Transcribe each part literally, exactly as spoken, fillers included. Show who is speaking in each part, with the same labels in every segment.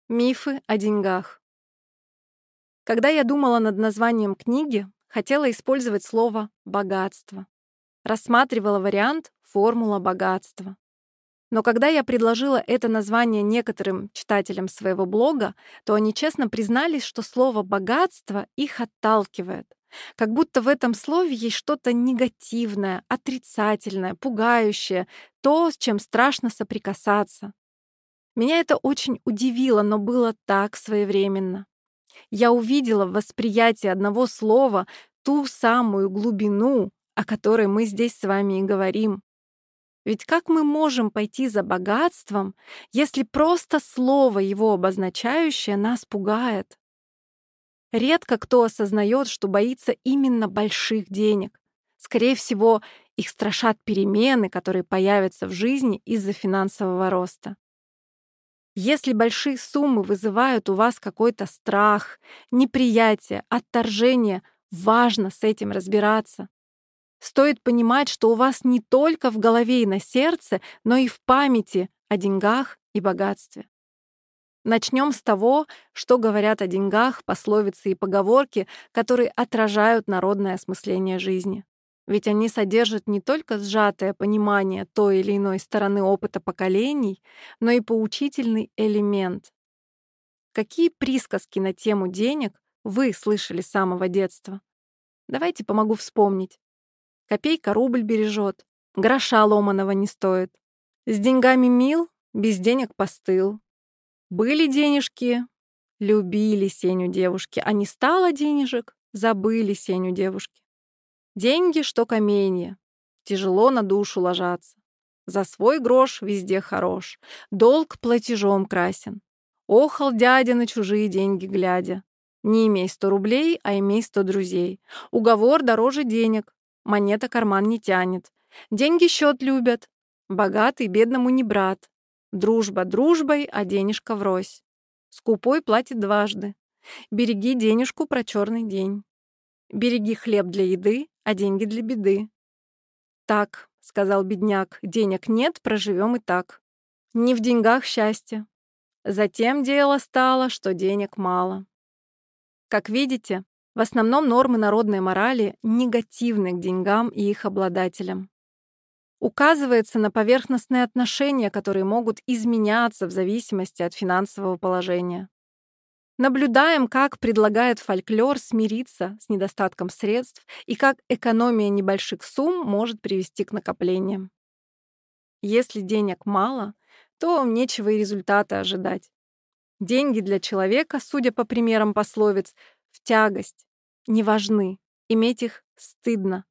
Speaker 1: Мифы о деньгах. Когда я думала над названием книги, хотела использовать слово «богатство». Рассматривала вариант «формула богатства». Но когда я предложила это название некоторым читателям своего блога, то они честно признались, что слово «богатство» их отталкивает. Как будто в этом слове есть что-то негативное, отрицательное, пугающее, то, с чем страшно соприкасаться. Меня это очень удивило, но было так своевременно. Я увидела в восприятии одного слова ту самую глубину, о которой мы здесь с вами и говорим. Ведь как мы можем пойти за богатством, если просто слово его обозначающее нас пугает? Редко кто осознает, что боится именно больших денег. Скорее всего, их страшат перемены, которые появятся в жизни из-за финансового роста. Если большие суммы вызывают у вас какой-то страх, неприятие, отторжение, важно с этим разбираться. Стоит понимать, что у вас не только в голове и на сердце, но и в памяти о деньгах и богатстве. Начнем с того, что говорят о деньгах пословицы и поговорки, которые отражают народное осмысление жизни. Ведь они содержат не только сжатое понимание той или иной стороны опыта поколений, но и поучительный элемент. Какие присказки на тему денег вы слышали с самого детства? Давайте помогу вспомнить. Копейка рубль бережет, гроша ломаного не стоит. С деньгами мил, без денег постыл. Были денежки, любили Сеню девушки, а не стало денежек, забыли Сеню девушки. Деньги, что каменья, тяжело на душу ложатся. За свой грош везде хорош, долг платежом красен. Охал дядя на чужие деньги глядя. Не имей сто рублей, а имей сто друзей. Уговор дороже денег, монета карман не тянет. Деньги счет любят, богатый бедному не брат. Дружба дружбой, а денежка врозь. Скупой платит дважды. Береги денежку про черный день. Береги хлеб для еды, а деньги для беды. «Так», — сказал бедняк, — «денег нет, проживем и так. Не в деньгах счастье. Затем дело стало, что денег мало». Как видите, в основном нормы народной морали негативны к деньгам и их обладателям. Указывается на поверхностные отношения, которые могут изменяться в зависимости от финансового положения. Наблюдаем, как предлагает фольклор смириться с недостатком средств и как экономия небольших сумм может привести к накоплениям. Если денег мало, то нечего и результата ожидать. Деньги для человека, судя по примерам пословиц, в тягость, не важны, иметь их стыдно.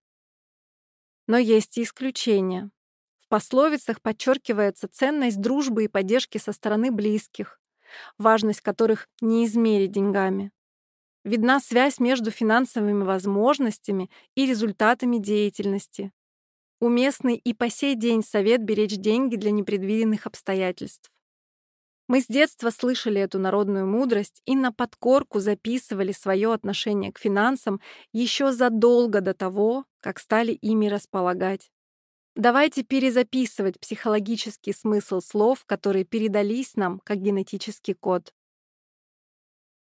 Speaker 1: Но есть и исключения. В пословицах подчеркивается ценность дружбы и поддержки со стороны близких, важность которых не измерить деньгами. Видна связь между финансовыми возможностями и результатами деятельности. Уместный и по сей день совет беречь деньги для непредвиденных обстоятельств. Мы с детства слышали эту народную мудрость и на подкорку записывали свое отношение к финансам еще задолго до того, как стали ими располагать. Давайте перезаписывать психологический смысл слов, которые передались нам как генетический код.